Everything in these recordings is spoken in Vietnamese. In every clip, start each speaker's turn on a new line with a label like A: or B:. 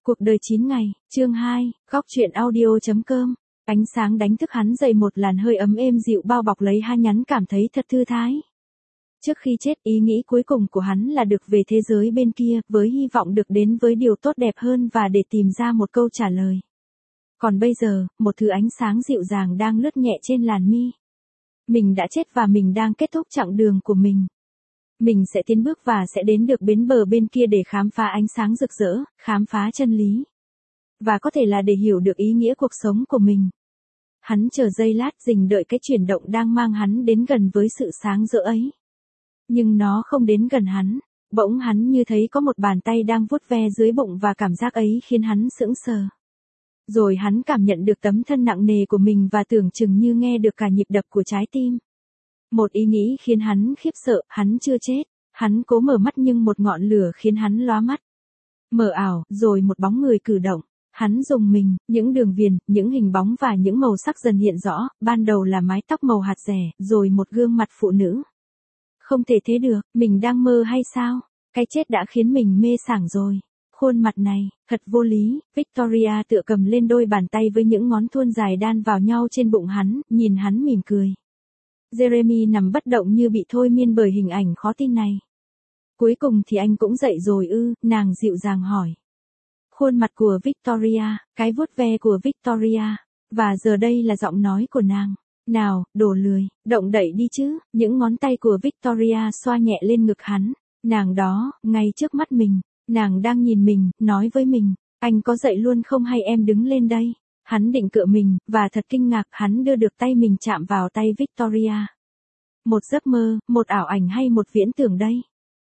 A: Cuộc đời 9 ngày, chương 2, góc truyện audio.com. Ánh sáng đánh thức hắn dậy, một làn hơi ấm êm dịu bao bọc lấy hai nhắn, cảm thấy thật thư thái. Trước khi chết, ý nghĩ cuối cùng của hắn là được về thế giới bên kia, với hy vọng được đến với điều tốt đẹp hơn và để tìm ra một câu trả lời. Còn bây giờ, một thứ ánh sáng dịu dàng đang lướt nhẹ trên làn mi. Mình đã chết và mình đang kết thúc chặng đường của mình. Mình sẽ tiến bước và sẽ đến được bến bờ bên kia để khám phá ánh sáng rực rỡ, khám phá chân lý. Và có thể là để hiểu được ý nghĩa cuộc sống của mình. Hắn chờ giây lát, rình đợi cái chuyển động đang mang hắn đến gần với sự sáng rỡ ấy. Nhưng nó không đến gần hắn. Bỗng hắn như thấy có một bàn tay đang vuốt ve dưới bụng và cảm giác ấy khiến hắn sững sờ. Rồi hắn cảm nhận được tấm thân nặng nề của mình và tưởng chừng như nghe được cả nhịp đập của trái tim. Một ý nghĩ khiến hắn khiếp sợ, hắn chưa chết. Hắn cố mở mắt nhưng một ngọn lửa khiến hắn lóa mắt. Mờ ảo, rồi một bóng người cử động. Hắn rùng mình, những đường viền, những hình bóng và những màu sắc dần hiện rõ, ban đầu là mái tóc màu hạt dẻ, rồi một gương mặt phụ nữ. Không thể thế được, mình đang mơ hay sao? Cái chết đã khiến mình mê sảng rồi. Khuôn mặt này, thật vô lý. Victoria tựa cầm lên đôi bàn tay với những ngón thuôn dài đan vào nhau trên bụng hắn, nhìn hắn mỉm cười. Jeremy nằm bất động như bị thôi miên bởi hình ảnh khó tin này. Cuối cùng thì anh cũng dậy rồi ư? Nàng dịu dàng hỏi. Khuôn mặt của Victoria, cái vuốt ve của Victoria, và giờ đây là giọng nói của nàng. Nào, đồ lười, động đậy đi chứ. Những ngón tay của Victoria xoa nhẹ lên ngực hắn. Nàng đó, ngay trước mắt mình. Nàng đang nhìn mình, nói với mình. Anh có dậy luôn không hay em đứng lên đây? Hắn định cựa mình, và thật kinh ngạc hắn đưa được tay mình chạm vào tay Victoria. Một giấc mơ, một ảo ảnh hay một viễn tưởng đây?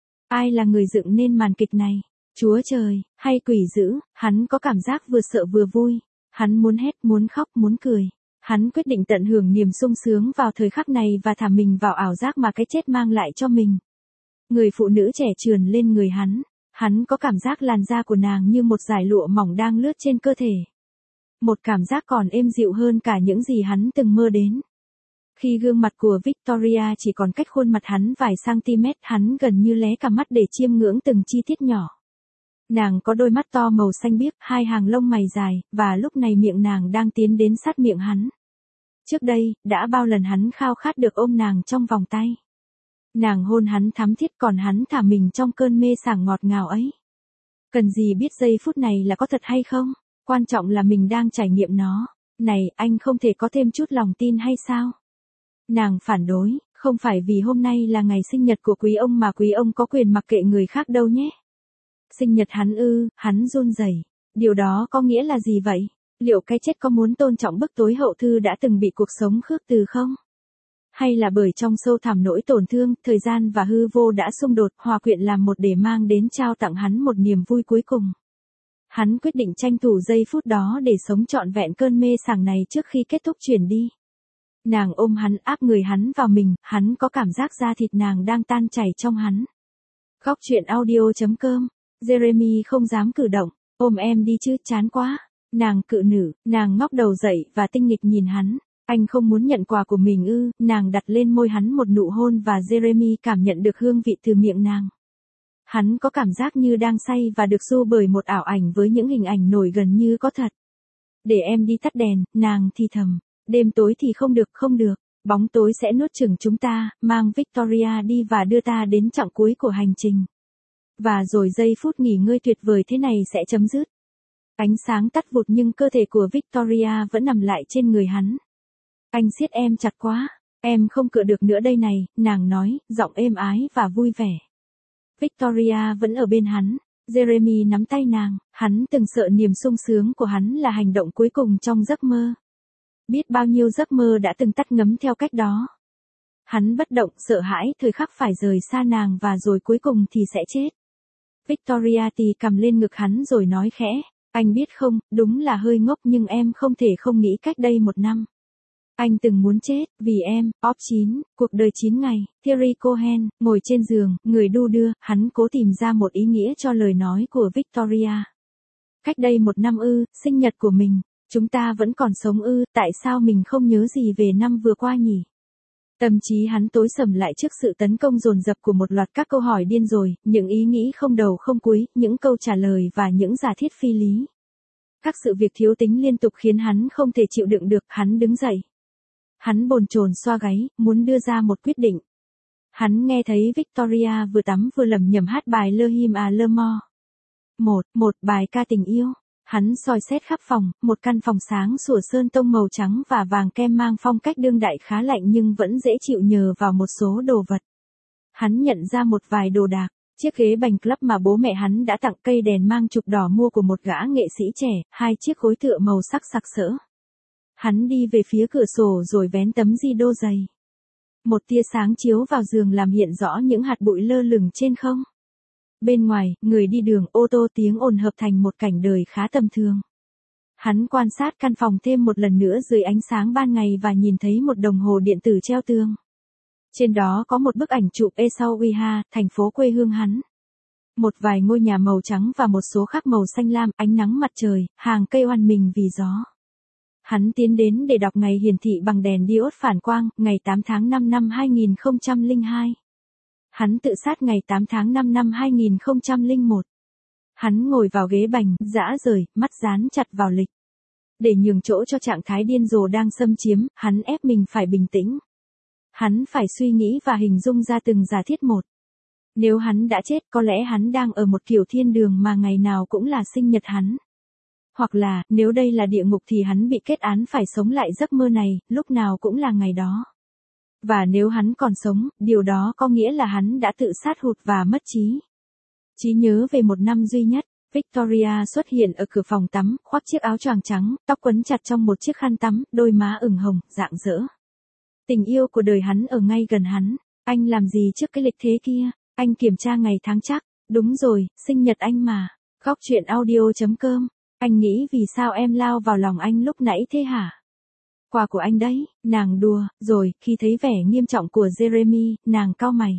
A: Ai là người dựng nên màn kịch này? Chúa trời, hay quỷ dữ? Hắn có cảm giác vừa sợ vừa vui. Hắn muốn hét, muốn khóc, muốn cười. Hắn quyết định tận hưởng niềm sung sướng vào thời khắc này và thả mình vào ảo giác mà cái chết mang lại cho mình. Người phụ nữ trẻ trườn lên người hắn. Hắn có cảm giác làn da của nàng như một dải lụa mỏng đang lướt trên cơ thể. Một cảm giác còn êm dịu hơn cả những gì hắn từng mơ đến. Khi gương mặt của Victoria chỉ còn cách khuôn mặt hắn vài cm, hắn gần như lé cả mắt để chiêm ngưỡng từng chi tiết nhỏ. Nàng có đôi mắt to màu xanh biếc, hai hàng lông mày dài, và lúc này miệng nàng đang tiến đến sát miệng hắn. Trước đây, đã bao lần hắn khao khát được ôm nàng trong vòng tay. Nàng hôn hắn thắm thiết, còn hắn thả mình trong cơn mê sảng ngọt ngào ấy. Cần gì biết giây phút này là có thật hay không? Quan trọng là mình đang trải nghiệm nó. Này, anh không thể có thêm chút lòng tin hay sao? Nàng phản đối, không phải vì hôm nay là ngày sinh nhật của quý ông mà quý ông có quyền mặc kệ người khác đâu nhé. Sinh nhật hắn ư? Hắn run rẩy. Điều đó có nghĩa là gì vậy? Liệu cái chết có muốn tôn trọng bức tối hậu thư đã từng bị cuộc sống khước từ không? Hay là bởi trong sâu thẳm nỗi tổn thương, thời gian và hư vô đã xung đột, hòa quyện làm một để mang đến trao tặng hắn một niềm vui cuối cùng? Hắn quyết định tranh thủ giây phút đó để sống trọn vẹn cơn mê sảng này trước khi kết thúc chuyển đi. Nàng ôm hắn, áp người hắn vào mình, hắn có cảm giác da thịt nàng đang tan chảy trong hắn. Góc truyện audio.com. Jeremy không dám cử động. Ôm em đi chứ, chán quá. Nàng cự nữ, nàng ngóc đầu dậy và tinh nghịch nhìn hắn. Anh không muốn nhận quà của mình ư? Nàng đặt lên môi hắn một nụ hôn và Jeremy cảm nhận được hương vị từ miệng nàng. Hắn có cảm giác như đang say và được du bởi một ảo ảnh với những hình ảnh nổi gần như có thật. Để em đi tắt đèn, nàng thì thầm. Đêm tối thì không được, không được. Bóng tối sẽ nuốt chửng chúng ta, mang Victoria đi và đưa ta đến chặng cuối của hành trình. Và rồi giây phút nghỉ ngơi tuyệt vời thế này sẽ chấm dứt. Ánh sáng tắt vụt nhưng cơ thể của Victoria vẫn nằm lại trên người hắn. Anh siết em chặt quá. Em không cựa được nữa đây này, nàng nói, giọng êm ái và vui vẻ. Victoria vẫn ở bên hắn. Jeremy nắm tay nàng. Hắn từng sợ niềm sung sướng của hắn là hành động cuối cùng trong giấc mơ. Biết bao nhiêu giấc mơ đã từng tắt ngấm theo cách đó. Hắn bất động, sợ hãi thời khắc phải rời xa nàng và rồi cuối cùng thì sẽ chết. Victoria tì cầm lên ngực hắn rồi nói khẽ. Anh biết không, đúng là hơi ngốc nhưng em không thể không nghĩ cách đây 1 năm. Anh từng muốn chết, vì em. Op 9, cuộc đời 9 ngày, Thierry Cohen, ngồi trên giường, người đu đưa, hắn cố tìm ra một ý nghĩa cho lời nói của Victoria. Cách đây 1 năm ư? Sinh nhật của mình. Chúng ta vẫn còn sống ư? Tại sao mình không nhớ gì về năm vừa qua nhỉ? Tâm trí hắn tối sầm lại trước sự tấn công dồn dập của một loạt các câu hỏi điên rồ, những ý nghĩ không đầu không cuối, những câu trả lời và những giả thiết phi lý. Các sự việc thiếu tính liên tục khiến hắn không thể chịu đựng được, hắn đứng dậy. Hắn bồn chồn xoa gáy, muốn đưa ra một quyết định. Hắn nghe thấy Victoria vừa tắm vừa lẩm nhẩm hát bài Le Hymne à l'amour. Một bài ca tình yêu. Hắn soi xét khắp phòng, một căn phòng sáng sủa sơn tông màu trắng và vàng kem mang phong cách đương đại khá lạnh nhưng vẫn dễ chịu nhờ vào một số đồ vật. Hắn nhận ra một vài đồ đạc, chiếc ghế bành club mà bố mẹ hắn đã tặng, cây đèn mang chụp đỏ mua của một gã nghệ sĩ trẻ, 2 chiếc gối tựa màu sắc sặc sỡ. Hắn đi về phía cửa sổ rồi vén tấm di đô dày. Một tia sáng chiếu vào giường làm hiện rõ những hạt bụi lơ lửng trên không. Bên ngoài, người đi đường, ô tô, tiếng ồn hợp thành một cảnh đời khá tầm thường. Hắn quan sát căn phòng thêm một lần nữa dưới ánh sáng ban ngày và nhìn thấy một đồng hồ điện tử treo tường. Trên đó có một bức ảnh chụp Essaouira, thành phố quê hương hắn. Một vài ngôi nhà màu trắng và một số khác màu xanh lam, ánh nắng mặt trời, hàng cây oằn mình vì gió. Hắn tiến đến để đọc ngày hiển thị bằng đèn diode phản quang, ngày 8 tháng 5 năm 2002. Hắn tự sát ngày 8 tháng 5 năm 2001. Hắn ngồi vào ghế bành, rã rời, mắt dán chặt vào lịch. Để nhường chỗ cho trạng thái điên rồ đang xâm chiếm, hắn ép mình phải bình tĩnh. Hắn phải suy nghĩ và hình dung ra từng giả thiết một. Nếu hắn đã chết, có lẽ hắn đang ở một kiểu thiên đường mà ngày nào cũng là sinh nhật hắn. Hoặc là, nếu đây là địa ngục thì hắn bị kết án phải sống lại giấc mơ này, lúc nào cũng là ngày đó. Và nếu hắn còn sống, điều đó có nghĩa là hắn đã tự sát hụt và mất trí. Trí nhớ về một năm duy nhất, Victoria xuất hiện ở cửa phòng tắm, khoác chiếc áo choàng trắng, tóc quấn chặt trong một chiếc khăn tắm, đôi má ửng hồng, rạng rỡ. Tình yêu của đời hắn ở ngay gần hắn. Anh làm gì trước cái lịch thế kia? Anh kiểm tra ngày tháng chắc. Đúng rồi, sinh nhật anh mà. Góc truyện audio.com. Anh nghĩ vì sao em lao vào lòng anh lúc nãy thế hả? Quà của anh đấy, nàng đùa, rồi, khi thấy vẻ nghiêm trọng của Jeremy, nàng cau mày.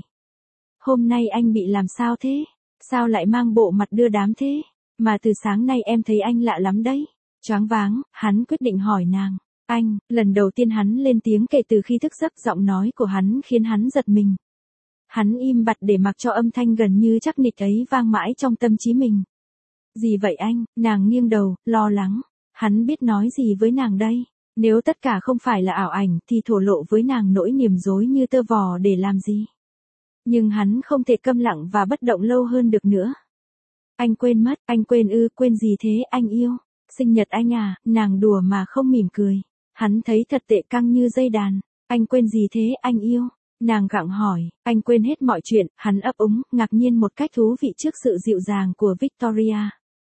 A: Hôm nay anh bị làm sao thế? Sao lại mang bộ mặt đưa đám thế? Mà từ sáng nay em thấy anh lạ lắm đấy. Choáng váng, hắn quyết định hỏi nàng. Anh, lần đầu tiên hắn lên tiếng kể từ khi thức giấc, giọng nói của hắn khiến hắn giật mình. Hắn im bặt để mặc cho âm thanh gần như chắc nịch ấy vang mãi trong tâm trí mình. Gì vậy anh? Nàng nghiêng đầu, lo lắng. Hắn biết nói gì với nàng đây? Nếu tất cả không phải là ảo ảnh thì thổ lộ với nàng nỗi niềm rối như tơ vò để làm gì? Nhưng hắn không thể câm lặng và bất động lâu hơn được nữa. Anh quên mất, anh quên ư? Quên gì thế anh yêu? Sinh nhật anh à? Nàng đùa mà không mỉm cười. Hắn thấy thật tệ, căng như dây đàn. Anh quên gì thế anh yêu? Nàng gặng hỏi. Anh quên hết mọi chuyện. Hắn ấp úng, ngạc nhiên một cách thú vị trước sự dịu dàng của Victoria.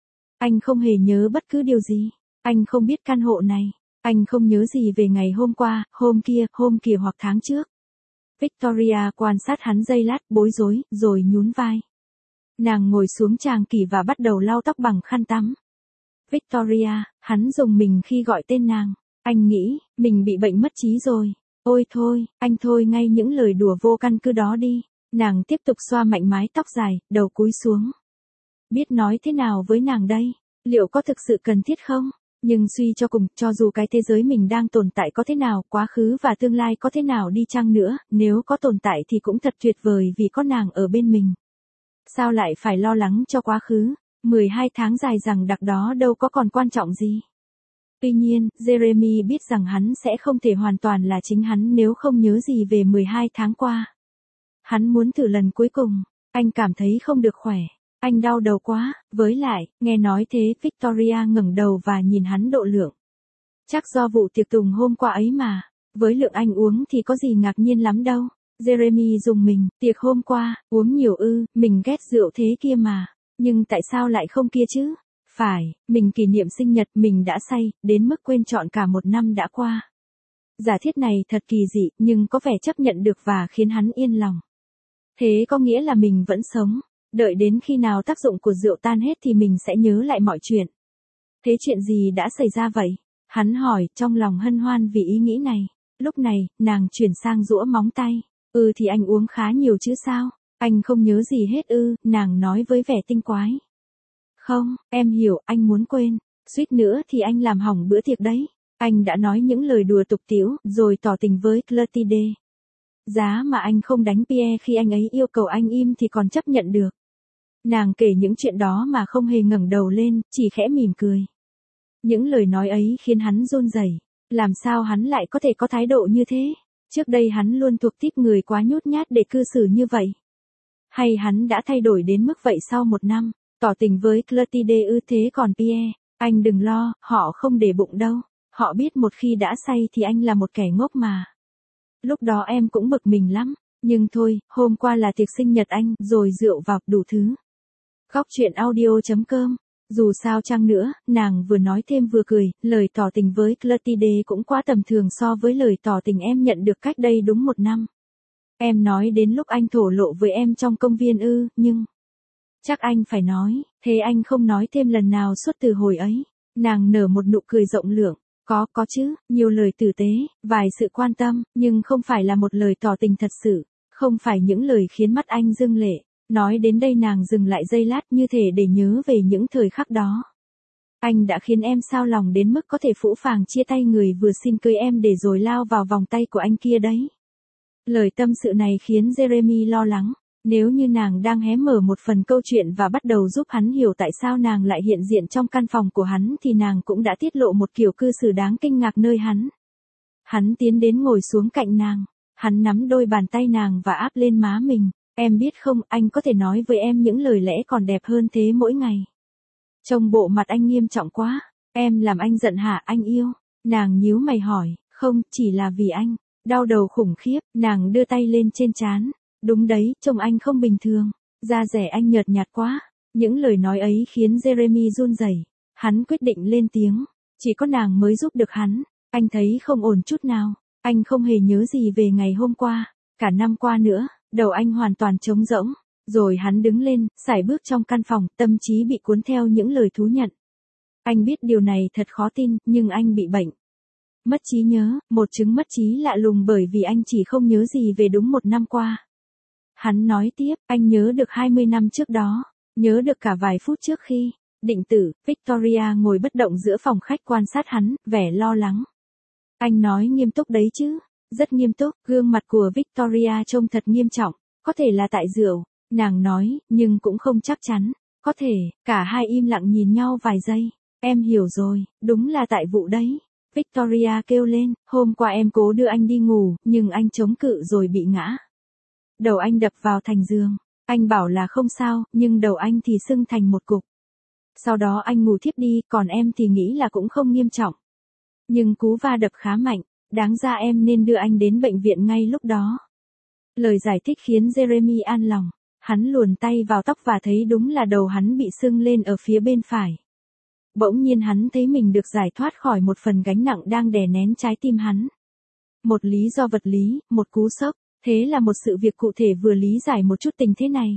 A: Anh không hề nhớ bất cứ điều gì. Anh không biết căn hộ này. Anh không nhớ gì về ngày hôm qua, hôm kia hoặc tháng trước. Victoria quan sát hắn giây lát, bối rối, rồi nhún vai. Nàng ngồi xuống chàng kỷ và bắt đầu lau tóc bằng khăn tắm. Victoria, hắn rùng mình khi gọi tên nàng. Anh nghĩ, mình bị bệnh mất trí rồi. Ôi thôi, anh thôi ngay những lời đùa vô căn cứ đó đi. Nàng tiếp tục xoa mạnh mái tóc dài, đầu cúi xuống. Biết nói thế nào với nàng đây? Liệu có thực sự cần thiết không? Nhưng suy cho cùng, cho dù cái thế giới mình đang tồn tại có thế nào, quá khứ và tương lai có thế nào đi chăng nữa, nếu có tồn tại thì cũng thật tuyệt vời vì có nàng ở bên mình. Sao lại phải lo lắng cho quá khứ? 12 tháng dài dằng đặc đó đâu có còn quan trọng gì. Tuy nhiên, Jeremy biết rằng hắn sẽ không thể hoàn toàn là chính hắn nếu không nhớ gì về 12 tháng qua. Hắn muốn thử lần cuối cùng. Anh cảm thấy không được khỏe. Anh đau đầu quá, với lại, nghe nói thế, Victoria ngẩng đầu và nhìn hắn độ lượng. Chắc do vụ tiệc tùng hôm qua ấy mà. Với lượng anh uống thì có gì ngạc nhiên lắm đâu. Jeremy rùng mình, tiệc hôm qua, uống nhiều ư, mình ghét rượu thế kia mà. Nhưng tại sao lại không kia chứ? Phải, mình kỷ niệm sinh nhật, mình đã say, đến mức quên trọn cả một năm đã qua. Giả thiết này thật kỳ dị, nhưng có vẻ chấp nhận được và khiến hắn yên lòng. Thế có nghĩa là mình vẫn sống. Đợi đến khi nào tác dụng của rượu tan hết thì mình sẽ nhớ lại mọi chuyện. Thế chuyện gì đã xảy ra vậy? Hắn hỏi, trong lòng hân hoan vì ý nghĩ này. Lúc này, nàng chuyển sang giũa móng tay. Thì anh uống khá nhiều chứ sao? Anh không nhớ gì hết ư? Nàng nói với vẻ tinh quái. Không, em hiểu, anh muốn quên. Suýt nữa thì anh làm hỏng bữa tiệc đấy. Anh đã nói những lời đùa tục tĩu, rồi tỏ tình với Clotilde. Giá mà anh không đánh Pierre khi anh ấy yêu cầu anh im thì còn chấp nhận được. Nàng kể những chuyện đó mà không hề ngẩng đầu lên, chỉ khẽ mỉm cười. Những lời nói ấy khiến hắn run rẩy. Làm sao hắn lại có thể có thái độ như thế? Trước đây hắn luôn thuộc tiếp người quá nhút nhát để cư xử như vậy. Hay hắn đã thay đổi đến mức vậy sau 1 năm, tỏ tình với Clotilde ư? Thế còn Pierre, anh đừng lo, họ không để bụng đâu. Họ biết một khi đã say thì anh là một kẻ ngốc mà. Lúc đó em cũng bực mình lắm, nhưng thôi, hôm qua là tiệc sinh nhật anh, rồi rượu vào, đủ thứ. Góc truyện audio.com. Dù sao chăng nữa, nàng vừa nói thêm vừa cười, lời tỏ tình với Clotilde cũng quá tầm thường so với lời tỏ tình em nhận được cách đây đúng 1 năm. Em nói đến lúc anh thổ lộ với em trong công viên ư? Nhưng chắc anh phải nói, thế anh không nói thêm lần nào suốt từ hồi ấy. Nàng nở một nụ cười rộng lượng. Có chứ, nhiều lời tử tế, vài sự quan tâm, nhưng không phải là một lời tỏ tình thật sự, không phải những lời khiến mắt anh rưng lệ. Nói đến đây nàng dừng lại giây lát như thể để nhớ về những thời khắc đó. Anh đã khiến em xao lòng đến mức có thể phũ phàng chia tay người vừa xin cưới em để rồi lao vào vòng tay của anh kia đấy. Lời tâm sự này khiến Jeremy lo lắng. Nếu như nàng đang hé mở một phần câu chuyện và bắt đầu giúp hắn hiểu tại sao nàng lại hiện diện trong căn phòng của hắn thì nàng cũng đã tiết lộ một kiểu cư xử đáng kinh ngạc nơi hắn. Hắn tiến đến ngồi xuống cạnh nàng. Hắn nắm đôi bàn tay nàng và áp lên má mình. Em biết không, anh có thể nói với em những lời lẽ còn đẹp hơn thế mỗi ngày. Trông bộ mặt anh nghiêm trọng quá. Em làm anh giận hả anh yêu? Nàng nhíu mày hỏi. Không, chỉ là vì anh. Đau đầu khủng khiếp, nàng đưa tay lên trên trán. Đúng đấy, trông anh không bình thường. Da dẻ anh nhợt nhạt quá. Những lời nói ấy khiến Jeremy run rẩy. Hắn quyết định lên tiếng. Chỉ có nàng mới giúp được hắn. Anh thấy không ổn chút nào. Anh không hề nhớ gì về ngày hôm qua. Cả năm qua nữa, đầu anh hoàn toàn trống rỗng. Rồi hắn đứng lên, sải bước trong căn phòng, tâm trí bị cuốn theo những lời thú nhận. Anh biết điều này thật khó tin, nhưng anh bị bệnh. Mất trí nhớ, một chứng mất trí lạ lùng bởi vì anh chỉ không nhớ gì về đúng 1 năm qua. Hắn nói tiếp, anh nhớ được 20 năm trước đó, nhớ được cả vài phút trước khi định tử. Victoria ngồi bất động giữa phòng khách quan sát hắn, vẻ lo lắng. Anh nói nghiêm túc đấy chứ? Rất nghiêm túc, gương mặt của Victoria trông thật nghiêm trọng, có thể là tại rượu, nàng nói, nhưng cũng không chắc chắn. Có thể, cả hai im lặng nhìn nhau vài giây. Em hiểu rồi, đúng là tại vụ đấy. Victoria kêu lên, hôm qua em cố đưa anh đi ngủ, nhưng anh chống cự rồi bị ngã. Đầu anh đập vào thành giường. Anh bảo là không sao, nhưng đầu anh thì sưng thành một cục. Sau đó anh ngủ thiếp đi, còn em thì nghĩ là cũng không nghiêm trọng. Nhưng cú va đập khá mạnh, đáng ra em nên đưa anh đến bệnh viện ngay lúc đó. Lời giải thích khiến Jeremy an lòng. Hắn luồn tay vào tóc và thấy đúng là đầu hắn bị sưng lên ở phía bên phải. Bỗng nhiên hắn thấy mình được giải thoát khỏi một phần gánh nặng đang đè nén trái tim hắn. Một lý do vật lý, một cú sốc. Thế là một sự việc cụ thể vừa lý giải một chút tình thế này.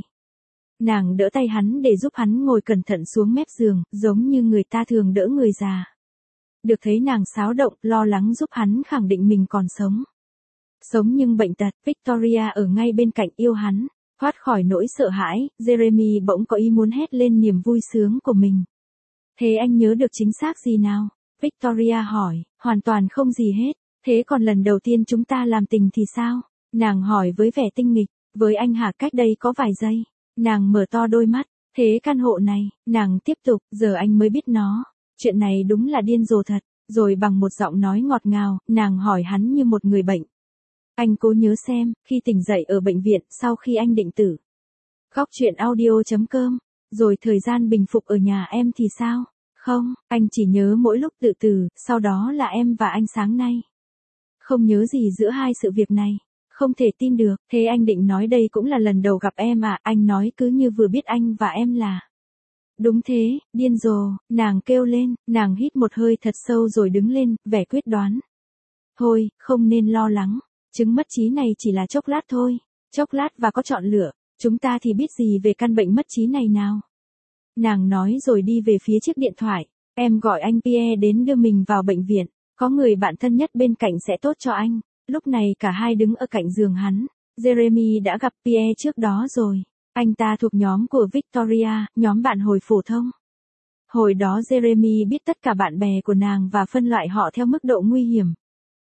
A: Nàng đỡ tay hắn để giúp hắn ngồi cẩn thận xuống mép giường, giống như người ta thường đỡ người già. Được thấy nàng xáo động, lo lắng giúp hắn khẳng định mình còn sống. Sống nhưng bệnh tật, Victoria ở ngay bên cạnh yêu hắn. Thoát khỏi nỗi sợ hãi, Jeremy bỗng có ý muốn hét lên niềm vui sướng của mình. Thế anh nhớ được chính xác gì nào? Victoria hỏi, hoàn toàn không gì hết. Thế còn lần đầu tiên chúng ta làm tình thì sao? Nàng hỏi với vẻ tinh nghịch, với anh hả cách đây có vài giây. Nàng mở to đôi mắt, thế căn hộ này, nàng tiếp tục, giờ anh mới biết nó. Chuyện này đúng là điên rồ thật, rồi bằng một giọng nói ngọt ngào, nàng hỏi hắn như một người bệnh. Anh cố nhớ xem, khi tỉnh dậy ở bệnh viện, sau khi anh định tử. Góc truyện audio.com, rồi thời gian bình phục ở nhà em thì sao? Không, anh chỉ nhớ mỗi lúc tự tử, sau đó là em và anh sáng nay. Không nhớ gì giữa hai sự việc này. Không thể tin được, thế anh định nói đây cũng là lần đầu gặp em à? Anh nói cứ như vừa biết anh và em là. Đúng thế, điên rồ, nàng kêu lên, nàng hít một hơi thật sâu rồi đứng lên, vẻ quyết đoán. Thôi, không nên lo lắng, chứng mất trí này chỉ là chốc lát thôi, chốc lát và có chọn lựa, chúng ta thì biết gì về căn bệnh mất trí này nào. Nàng nói rồi đi về phía chiếc điện thoại, em gọi anh Pierre đến đưa mình vào bệnh viện, có người bạn thân nhất bên cạnh sẽ tốt cho anh. Lúc này cả hai đứng ở cạnh giường hắn. Jeremy đã gặp Pierre trước đó rồi. Anh ta thuộc nhóm của Victoria, nhóm bạn hồi phổ thông. Hồi đó Jeremy biết tất cả bạn bè của nàng và phân loại họ theo mức độ nguy hiểm.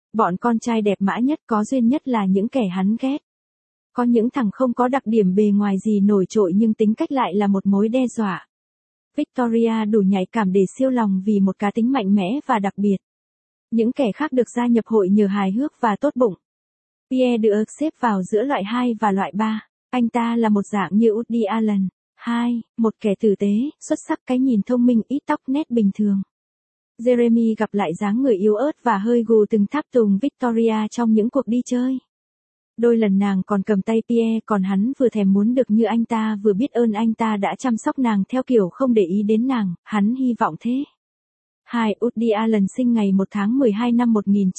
A: Bọn con trai đẹp mã nhất có duyên nhất là những kẻ hắn ghét. Có những thằng không có đặc điểm bề ngoài gì nổi trội nhưng tính cách lại là một mối đe dọa. Victoria đủ nhạy cảm để siêu lòng vì một cá tính mạnh mẽ và đặc biệt. Những kẻ khác được gia nhập hội nhờ hài hước và tốt bụng. Pierre được xếp vào giữa loại 2 và loại 3. Anh ta là một dạng như Woody Allen. 2. Một kẻ tử tế, xuất sắc, cái nhìn thông minh, ít tóc, nét bình thường. Jeremy gặp lại dáng người yếu ớt và hơi gù từng tháp tùng Victoria trong những cuộc đi chơi. Đôi lần nàng còn cầm tay Pierre, còn hắn vừa thèm muốn được như anh ta vừa biết ơn anh ta đã chăm sóc nàng theo kiểu không để ý đến nàng, hắn hy vọng thế. 2. Woody Allen sinh ngày 1 tháng 12 năm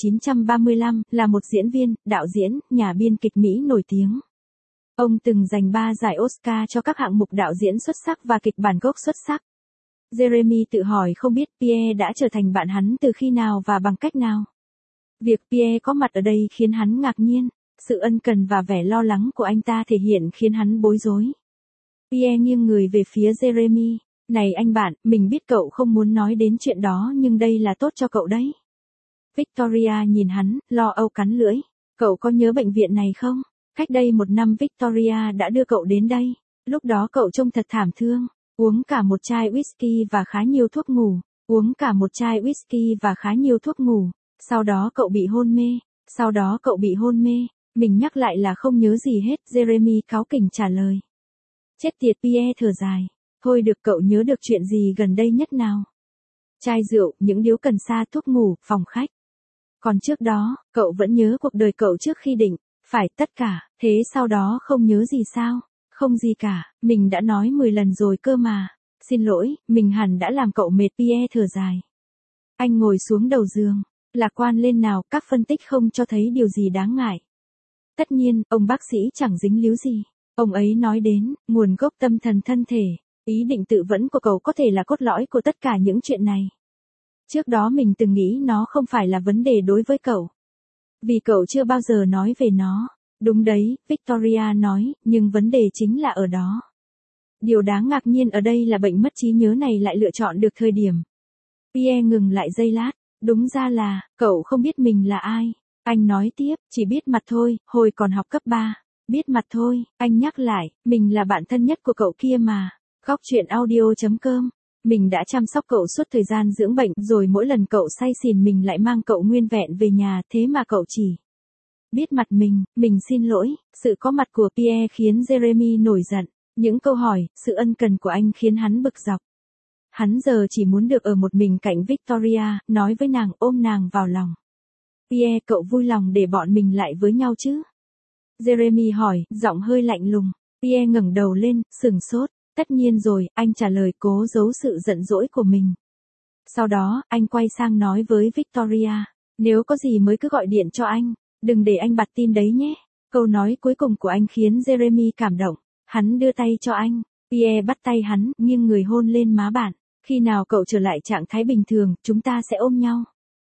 A: 1935, là một diễn viên, đạo diễn, nhà biên kịch Mỹ nổi tiếng. Ông từng giành 3 giải Oscar cho các hạng mục đạo diễn xuất sắc và kịch bản gốc xuất sắc. Jeremy tự hỏi không biết Pierre đã trở thành bạn hắn từ khi nào và bằng cách nào. Việc Pierre có mặt ở đây khiến hắn ngạc nhiên, sự ân cần và vẻ lo lắng của anh ta thể hiện khiến hắn bối rối. Pierre nghiêng người về phía Jeremy. Này anh bạn, mình biết cậu không muốn nói đến chuyện đó nhưng đây là tốt cho cậu đấy. Victoria nhìn hắn, lo âu cắn lưỡi. Cậu có nhớ bệnh viện này không? Cách đây 1 năm Victoria đã đưa cậu đến đây. Lúc đó cậu trông thật thảm thương. Uống cả một chai whisky và khá nhiều thuốc ngủ. Uống cả một chai whisky và khá nhiều thuốc ngủ. Sau đó cậu bị hôn mê. Sau đó cậu bị hôn mê. Mình nhắc lại là không nhớ gì hết. Jeremy cáu kỉnh trả lời. Chết tiệt, Pierre thở dài. Thôi được, cậu nhớ được chuyện gì gần đây nhất nào? Chai rượu, những điếu cần sa, thuốc ngủ, phòng khách. Còn trước đó, cậu vẫn nhớ cuộc đời cậu trước khi định. Phải, tất cả, thế sau đó không nhớ gì sao? Không gì cả, mình đã nói 10 lần rồi cơ mà. Xin lỗi, mình hẳn đã làm cậu mệt. Pierre thở dài. Anh ngồi xuống đầu giường. Lạc quan lên nào, các phân tích không cho thấy điều gì đáng ngại. Tất nhiên, ông bác sĩ chẳng dính líu gì. Ông ấy nói đến, nguồn gốc tâm thần thân thể. Ý định tự vẫn của cậu có thể là cốt lõi của tất cả những chuyện này. Trước đó mình từng nghĩ nó không phải là vấn đề đối với cậu. Vì cậu chưa bao giờ nói về nó. Đúng đấy, Victoria nói, nhưng vấn đề chính là ở đó. Điều đáng ngạc nhiên ở đây là bệnh mất trí nhớ này lại lựa chọn được thời điểm. Pierre ngừng lại giây lát. Đúng ra là, cậu không biết mình là ai. Anh nói tiếp, chỉ biết mặt thôi, hồi còn học cấp 3. Biết mặt thôi, anh nhắc lại, mình là bạn thân nhất của cậu kia mà. Góc chuyện audio.com. Mình đã chăm sóc cậu suốt thời gian dưỡng bệnh, rồi mỗi lần cậu say xỉn mình lại mang cậu nguyên vẹn về nhà, thế mà cậu chỉ biết mặt mình xin lỗi. Sự có mặt của Pierre khiến Jeremy nổi giận. Những câu hỏi, sự ân cần của anh khiến hắn bực dọc. Hắn giờ chỉ muốn được ở một mình cạnh Victoria, nói với nàng, ôm nàng vào lòng. Pierre, cậu vui lòng để bọn mình lại với nhau chứ? Jeremy hỏi, giọng hơi lạnh lùng. Pierre ngẩng đầu lên, sửng sốt. Tất nhiên rồi, anh trả lời cố giấu sự giận dỗi của mình. Sau đó, anh quay sang nói với Victoria. Nếu có gì mới cứ gọi điện cho anh. Đừng để anh bặt tin đấy nhé. Câu nói cuối cùng của anh khiến Jeremy cảm động. Hắn đưa tay cho anh. Pierre bắt tay hắn, nghiêng người hôn lên má bạn. Khi nào cậu trở lại trạng thái bình thường, chúng ta sẽ ôm nhau.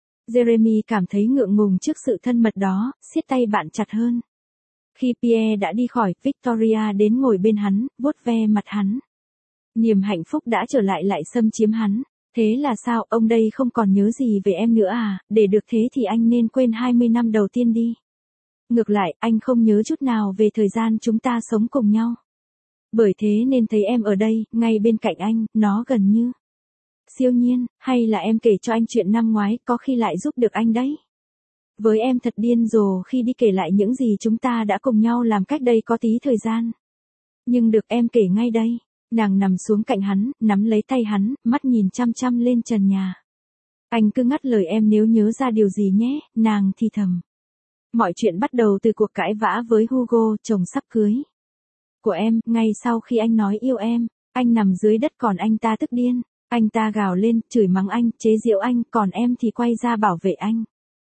A: Jeremy cảm thấy ngượng ngùng trước sự thân mật đó, siết tay bạn chặt hơn. Khi Pierre đã đi khỏi, Victoria đến ngồi bên hắn, vuốt ve mặt hắn. Niềm hạnh phúc đã trở lại xâm chiếm hắn. Thế là sao, ông đây không còn nhớ gì về em nữa à? Để được thế thì anh nên quên 20 năm đầu tiên đi. Ngược lại, anh không nhớ chút nào về thời gian chúng ta sống cùng nhau. Bởi thế nên thấy em ở đây, ngay bên cạnh anh, nó gần như siêu nhiên. Hay là em kể cho anh chuyện năm ngoái, có khi lại giúp được anh đấy. Với em thật điên rồ khi đi kể lại những gì chúng ta đã cùng nhau làm cách đây có tí thời gian. Nhưng được em kể ngay đây. Nàng nằm xuống cạnh hắn, nắm lấy tay hắn, mắt nhìn chăm chăm lên trần nhà. Anh cứ ngắt lời em nếu nhớ ra điều gì nhé, nàng thì thầm. Mọi chuyện bắt đầu từ cuộc cãi vã với Hugo, chồng sắp cưới của em. Ngay sau khi anh nói yêu em, anh nằm dưới đất còn anh ta tức điên. Anh ta gào lên, chửi mắng anh, chế giễu anh, còn em thì quay ra bảo vệ anh.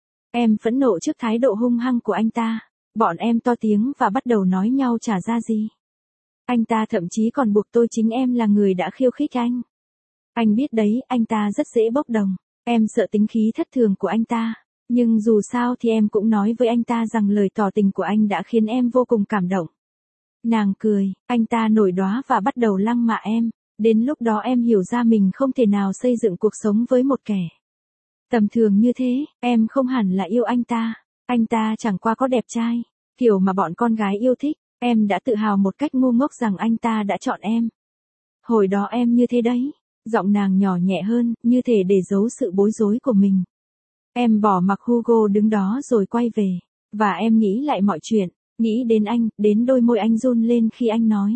A: Em phẫn nộ trước thái độ hung hăng của anh ta. Bọn em to tiếng và bắt đầu nói nhau chả ra gì. Anh ta thậm chí còn buộc tôi chính em là người đã khiêu khích anh. Anh biết đấy, anh ta rất dễ bốc đồng. Em sợ tính khí thất thường của anh ta. Nhưng dù sao thì em cũng nói với anh ta rằng lời tỏ tình của anh đã khiến em vô cùng cảm động. Nàng cười, anh ta nổi đoá và bắt đầu lăng mạ em. Đến lúc đó em hiểu ra mình không thể nào xây dựng cuộc sống với một kẻ Tầm thường như thế, em không hẳn là yêu anh ta. Anh ta chẳng qua có đẹp trai, kiểu mà bọn con gái yêu thích. Em đã tự hào một cách ngu ngốc rằng anh ta đã chọn em. Hồi đó em như thế đấy. Giọng nàng nhỏ nhẹ hơn, như thể để giấu sự bối rối của mình. Em bỏ mặc Hugo đứng đó rồi quay về. Và em nghĩ lại mọi chuyện. Nghĩ đến anh, đến đôi môi anh run lên khi anh nói.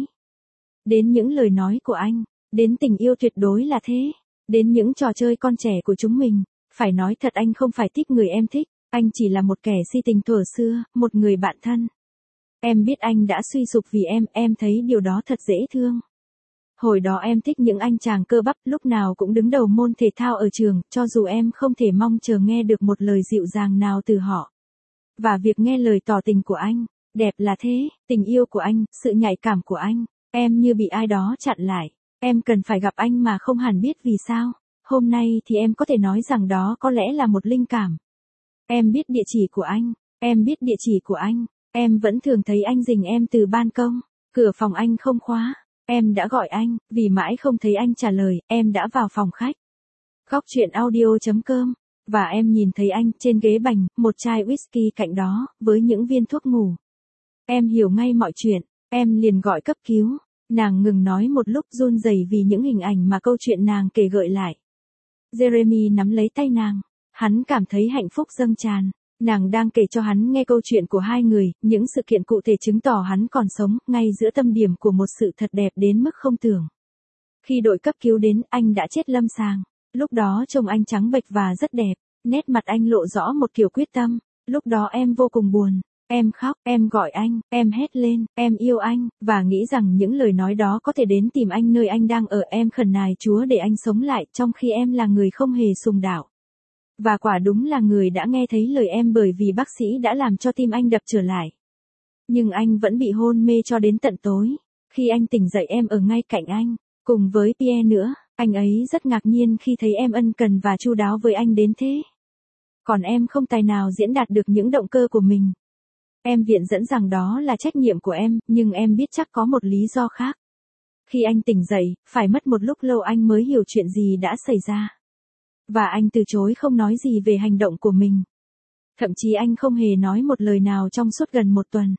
A: Đến những lời nói của anh. Đến tình yêu tuyệt đối là thế. Đến những trò chơi con trẻ của chúng mình. Phải nói thật, anh không phải thích người em thích. Anh chỉ là một kẻ si tình thuở xưa, một người bạn thân. Em biết anh đã suy sụp vì em thấy điều đó thật dễ thương. Hồi đó em thích những anh chàng cơ bắp lúc nào cũng đứng đầu môn thể thao ở trường, cho dù em không thể mong chờ nghe được một lời dịu dàng nào từ họ. Và việc nghe lời tỏ tình của anh, đẹp là thế, tình yêu của anh, sự nhạy cảm của anh, em như bị ai đó chặn lại. Em cần phải gặp anh mà không hẳn biết vì sao. Hôm nay thì em có thể nói rằng đó có lẽ là một linh cảm. Em biết địa chỉ của anh, em biết địa chỉ của anh, em vẫn thường thấy anh rình em từ ban công, cửa phòng anh không khóa. Em đã gọi anh, vì mãi không thấy anh trả lời, em đã vào phòng khách. Góc chuyện audio.com, và em nhìn thấy anh trên ghế bành, một chai whisky cạnh đó, với những viên thuốc ngủ. Em hiểu ngay mọi chuyện, em liền gọi cấp cứu. Nàng ngừng nói một lúc, run rẩy vì những hình ảnh mà câu chuyện nàng kể gợi lại. Jeremy nắm lấy tay nàng, hắn cảm thấy hạnh phúc dâng tràn. Nàng đang kể cho hắn nghe câu chuyện của hai người, những sự kiện cụ thể chứng tỏ hắn còn sống, ngay giữa tâm điểm của một sự thật đẹp đến mức không tưởng. Khi đội cấp cứu đến, anh đã chết lâm sàng. Lúc đó trông anh trắng bệch và rất đẹp, nét mặt anh lộ rõ một kiểu quyết tâm. Lúc đó em vô cùng buồn, em khóc, em gọi anh, em hét lên, em yêu anh, và nghĩ rằng những lời nói đó có thể đến tìm anh nơi anh đang ở. Em khẩn nài Chúa để anh sống lại, trong khi em là người không hề sùng đạo. Và quả đúng là người đã nghe thấy lời em, bởi vì bác sĩ đã làm cho tim anh đập trở lại. Nhưng anh vẫn bị hôn mê cho đến tận tối. Khi anh tỉnh dậy em ở ngay cạnh anh, cùng với Pierre nữa. Anh ấy rất ngạc nhiên khi thấy em ân cần và chu đáo với anh đến thế. Còn em không tài nào diễn đạt được những động cơ của mình. Em viện dẫn rằng đó là trách nhiệm của em, nhưng em biết chắc có một lý do khác. Khi anh tỉnh dậy, phải mất một lúc lâu anh mới hiểu chuyện gì đã xảy ra. Và anh từ chối không nói gì về hành động của mình. Thậm chí anh không hề nói một lời nào trong suốt gần một tuần.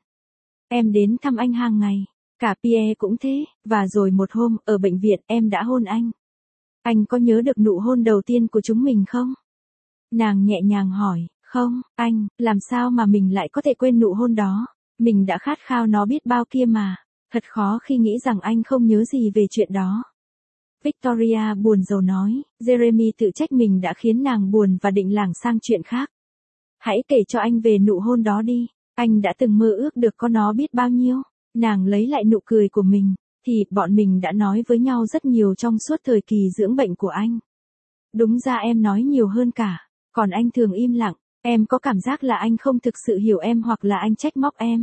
A: Em đến thăm anh hàng ngày, cả Pierre cũng thế, và rồi một hôm, ở bệnh viện, em đã hôn anh. Anh có nhớ được nụ hôn đầu tiên của chúng mình không? Nàng nhẹ nhàng hỏi, không, anh, làm sao mà mình lại có thể quên nụ hôn đó? Mình đã khát khao nó biết bao kia mà. Thật khó khi nghĩ rằng anh không nhớ gì về chuyện đó. Victoria buồn rầu nói, Jeremy tự trách mình đã khiến nàng buồn và định lảng sang chuyện khác. Hãy kể cho anh về nụ hôn đó đi, anh đã từng mơ ước được có nó biết bao nhiêu. Nàng lấy lại nụ cười của mình, thì bọn mình đã nói với nhau rất nhiều trong suốt thời kỳ dưỡng bệnh của anh. Đúng ra em nói nhiều hơn cả, còn anh thường im lặng. Em có cảm giác là anh không thực sự hiểu em, hoặc là anh trách móc em.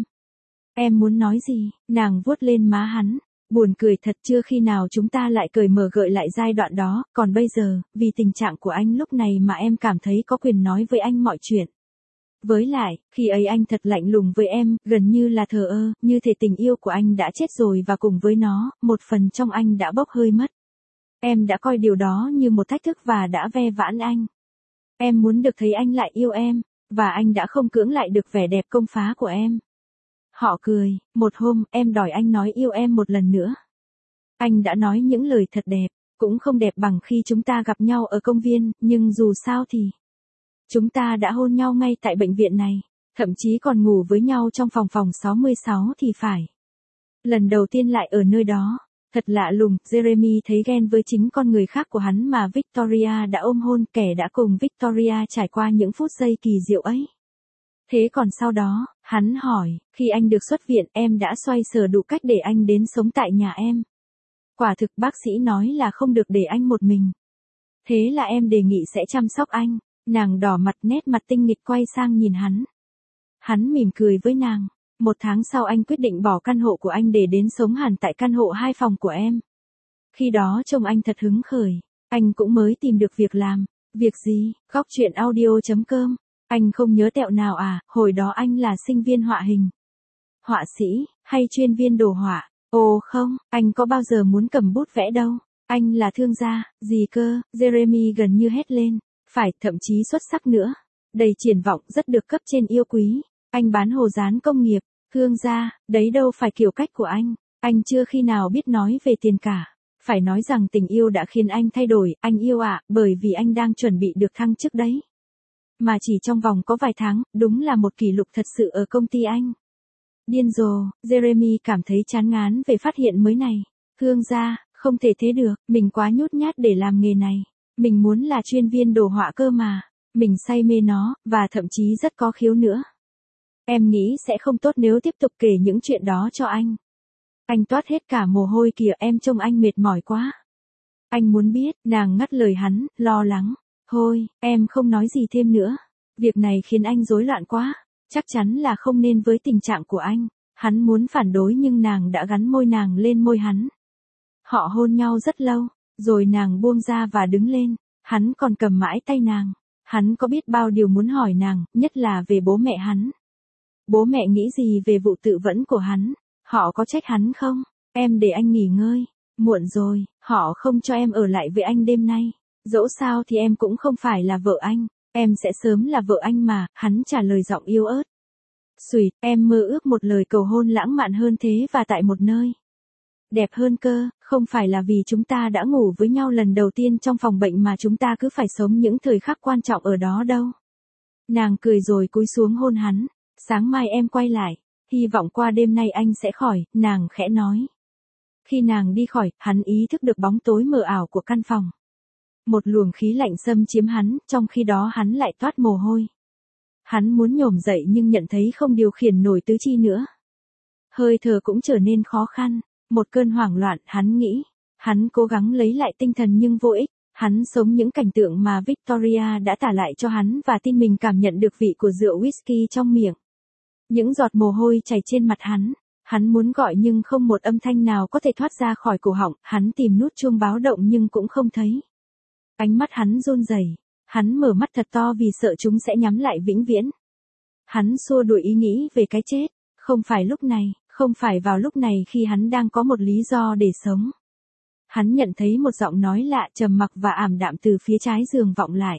A: Em muốn nói gì? Nàng vuốt lên má hắn. Buồn cười thật, chưa khi nào chúng ta lại cởi mở gợi lại giai đoạn đó, còn bây giờ, vì tình trạng của anh lúc này mà em cảm thấy có quyền nói với anh mọi chuyện. Với lại, khi ấy anh thật lạnh lùng với em, gần như là thờ ơ, như thể tình yêu của anh đã chết rồi và cùng với nó, một phần trong anh đã bốc hơi mất. Em đã coi điều đó như một thách thức và đã ve vãn anh. Em muốn được thấy anh lại yêu em, và anh đã không cưỡng lại được vẻ đẹp công phá của em. Họ cười, một hôm, em đòi anh nói yêu em một lần nữa. Anh đã nói những lời thật đẹp, cũng không đẹp bằng khi chúng ta gặp nhau ở công viên, nhưng dù sao thì chúng ta đã hôn nhau ngay tại bệnh viện này, thậm chí còn ngủ với nhau trong phòng 66 thì phải. Lần đầu tiên lại ở nơi đó, thật lạ lùng, Jeremy thấy ghen với chính con người khác của hắn mà Victoria đã ôm hôn, kẻ đã cùng Victoria trải qua những phút giây kỳ diệu ấy. Thế còn sau đó, hắn hỏi, khi anh được xuất viện, em đã xoay sở đủ cách để anh đến sống tại nhà em. Quả thực bác sĩ nói là không được để anh một mình. Thế là em đề nghị sẽ chăm sóc anh. Nàng đỏ mặt, nét mặt tinh nghịch quay sang nhìn hắn. Hắn mỉm cười với nàng. 1 tháng sau anh quyết định bỏ căn hộ của anh để đến sống hẳn tại căn hộ 2 phòng của em. Khi đó trông anh thật hứng khởi. Anh cũng mới tìm được việc làm. Việc gì? Góc chuyện audio.com. Anh không nhớ tẹo nào à? Hồi đó anh là sinh viên họa hình. Họa sĩ, hay chuyên viên đồ họa? Ồ không, anh có bao giờ muốn cầm bút vẽ đâu. Anh là thương gia. Gì cơ? Jeremy gần như hét lên. Phải, thậm chí xuất sắc nữa. Đầy triển vọng, rất được cấp trên yêu quý. Anh bán hồ dán công nghiệp, Hương gia, đấy đâu phải kiểu cách của anh. Anh chưa khi nào biết nói về tiền cả. Phải nói rằng tình yêu đã khiến anh thay đổi, anh yêu ạ, bởi vì anh đang chuẩn bị được thăng chức đấy. Mà chỉ trong vòng có vài tháng, đúng là một kỷ lục thật sự ở công ty anh. Điên rồ, Jeremy cảm thấy chán ngán về phát hiện mới này. Hương gia, không thể thế được, mình quá nhút nhát để làm nghề này. Mình muốn là chuyên viên đồ họa cơ mà. Mình say mê nó, và thậm chí rất có khiếu nữa. Em nghĩ sẽ không tốt nếu tiếp tục kể những chuyện đó cho anh. Anh toát hết cả mồ hôi kìa, em trông anh mệt mỏi quá. Anh muốn biết, nàng ngắt lời hắn, lo lắng. Thôi, em không nói gì thêm nữa. Việc này khiến anh rối loạn quá. Chắc chắn là không nên với tình trạng của anh. Hắn muốn phản đối nhưng nàng đã gắn môi nàng lên môi hắn. Họ hôn nhau rất lâu, rồi nàng buông ra và đứng lên. Hắn còn cầm mãi tay nàng. Hắn có biết bao điều muốn hỏi nàng, nhất là về bố mẹ hắn. Bố mẹ nghĩ gì về vụ tự vẫn của hắn? Họ có trách hắn không? Em để anh nghỉ ngơi. Muộn rồi, họ không cho em ở lại với anh đêm nay. Dẫu sao thì em cũng không phải là vợ anh. Em sẽ sớm là vợ anh mà, hắn trả lời giọng yếu ớt. Xùi, em mơ ước một lời cầu hôn lãng mạn hơn thế và tại một nơi đẹp hơn cơ, không phải là vì chúng ta đã ngủ với nhau lần đầu tiên trong phòng bệnh mà chúng ta cứ phải sống những thời khắc quan trọng ở đó đâu. Nàng cười rồi cúi xuống hôn hắn. Sáng mai em quay lại, hy vọng qua đêm nay anh sẽ khỏi, nàng khẽ nói. Khi nàng đi khỏi, hắn ý thức được bóng tối mờ ảo của căn phòng. Một luồng khí lạnh xâm chiếm hắn, trong khi đó hắn lại toát mồ hôi. Hắn muốn nhổm dậy nhưng nhận thấy không điều khiển nổi tứ chi nữa. Hơi thở cũng trở nên khó khăn, một cơn hoảng loạn, hắn nghĩ. Hắn cố gắng lấy lại tinh thần nhưng vô ích. Hắn sống những cảnh tượng mà Victoria đã tả lại cho hắn và tin mình cảm nhận được vị của rượu whisky trong miệng. Những giọt mồ hôi chảy trên mặt hắn. Hắn muốn gọi nhưng không một âm thanh nào có thể thoát ra khỏi cổ họng. Hắn tìm nút chuông báo động nhưng cũng không thấy. Ánh mắt hắn run rẩy. Hắn mở mắt thật to vì sợ chúng sẽ nhắm lại vĩnh viễn. Hắn xua đuổi ý nghĩ về cái chết. Không phải lúc này, không phải vào lúc này khi hắn đang có một lý do để sống. Hắn nhận thấy một giọng nói lạ trầm mặc và ảm đạm từ phía trái giường vọng lại.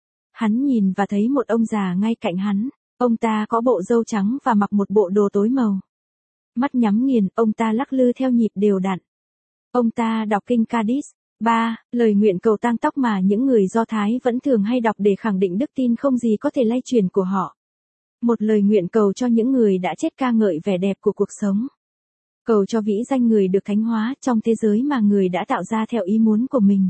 A: Hắn nhìn và thấy một ông già ngay cạnh hắn. Ông ta có bộ râu trắng và mặc một bộ đồ tối màu. Mắt nhắm nghiền, ông ta lắc lư theo nhịp đều đặn. Ông ta đọc kinh Kadis. 3. Lời nguyện cầu tang tóc mà những người Do Thái vẫn thường hay đọc để khẳng định đức tin không gì có thể lay chuyển của họ. Một lời nguyện cầu cho những người đã chết ca ngợi vẻ đẹp của cuộc sống. Cầu cho vĩ danh người được thánh hóa trong thế giới mà người đã tạo ra theo ý muốn của mình.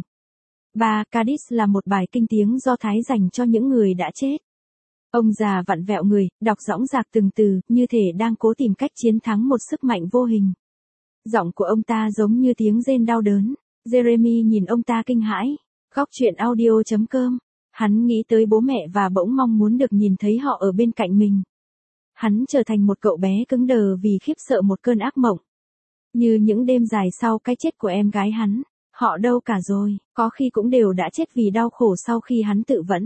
A: 3. Kadis là một bài kinh tiếng Do Thái dành cho những người đã chết. Ông già vặn vẹo người, đọc dõng dạc từng từ, như thể đang cố tìm cách chiến thắng một sức mạnh vô hình. Giọng của ông ta giống như tiếng rên đau đớn. Jeremy nhìn ông ta kinh hãi. Góc truyện audio.com. Hắn nghĩ tới bố mẹ và bỗng mong muốn được nhìn thấy họ ở bên cạnh mình. Hắn trở thành một cậu bé cứng đờ vì khiếp sợ một cơn ác mộng. Như những đêm dài sau cái chết của em gái hắn. Họ đâu cả rồi, có khi cũng đều đã chết vì đau khổ sau khi hắn tự vẫn.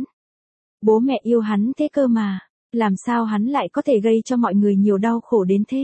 A: Bố mẹ yêu hắn thế cơ mà, làm sao hắn lại có thể gây cho mọi người nhiều đau khổ đến thế?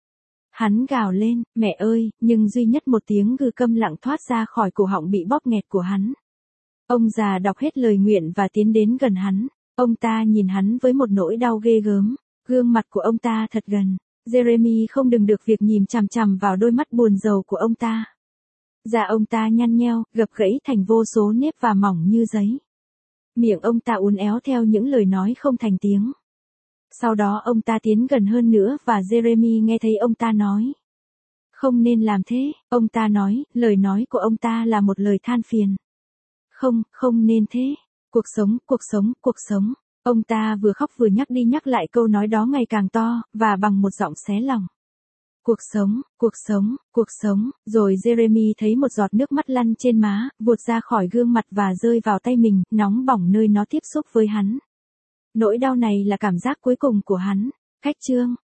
A: Hắn gào lên, mẹ ơi, nhưng duy nhất một tiếng gừ câm lặng thoát ra khỏi cổ họng bị bóp nghẹt của hắn. Ông già đọc hết lời nguyện và tiến đến gần hắn. Ông ta nhìn hắn với một nỗi đau ghê gớm. Gương mặt của ông ta thật gần. Jeremy không đừng được việc nhìn chằm chằm vào đôi mắt buồn rầu của ông ta. Da ông ta nhăn nheo, gập gãy thành vô số nếp và mỏng như giấy. Miệng ông ta uốn éo theo những lời nói không thành tiếng. Sau đó ông ta tiến gần hơn nữa và Jeremy nghe thấy ông ta nói. Không nên làm thế, ông ta nói, lời nói của ông ta là một lời than phiền. Không, không nên thế. Cuộc sống, cuộc sống, cuộc sống. Ông ta vừa khóc vừa nhắc đi nhắc lại câu nói đó ngày càng to, và bằng một giọng xé lòng. Cuộc sống, cuộc sống, cuộc sống. Rồi Jeremy thấy một giọt nước mắt lăn trên má, vụt ra khỏi gương mặt và rơi vào tay mình, nóng bỏng nơi nó tiếp xúc với hắn. Nỗi đau này là cảm giác cuối cùng của hắn. Cách chương.